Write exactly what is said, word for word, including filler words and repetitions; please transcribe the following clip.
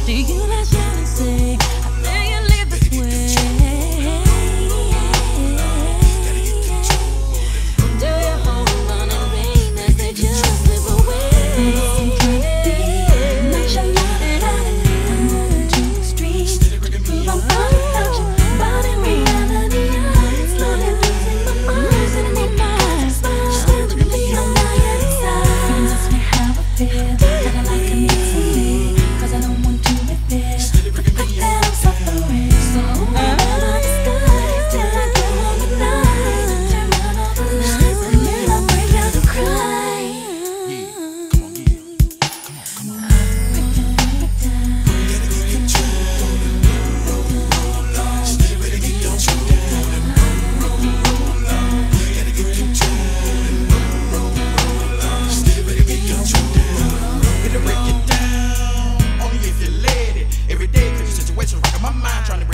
Do you like jealousy? I think you live this way. Do you hold on and rain as they just slip away? Nonchalant about it, I'm moving to the streets to prove I'm fine without you. But in reality, I'm slowly losing my mind. Sitting in my eyes, still to believe I'm dying inside. Friends ask me how I feel, and I like to meet something, 'cause I don't want to reveal the fact that I'm suffering. So I'm on the sky till I go home at night. Turn on all the lights and then I break down and cry. Yeah, come on, yeah. Come on, come on. Break down, break down. It'll break it down, only if you let it. Every day, cause your situation's rocking my mind, trying to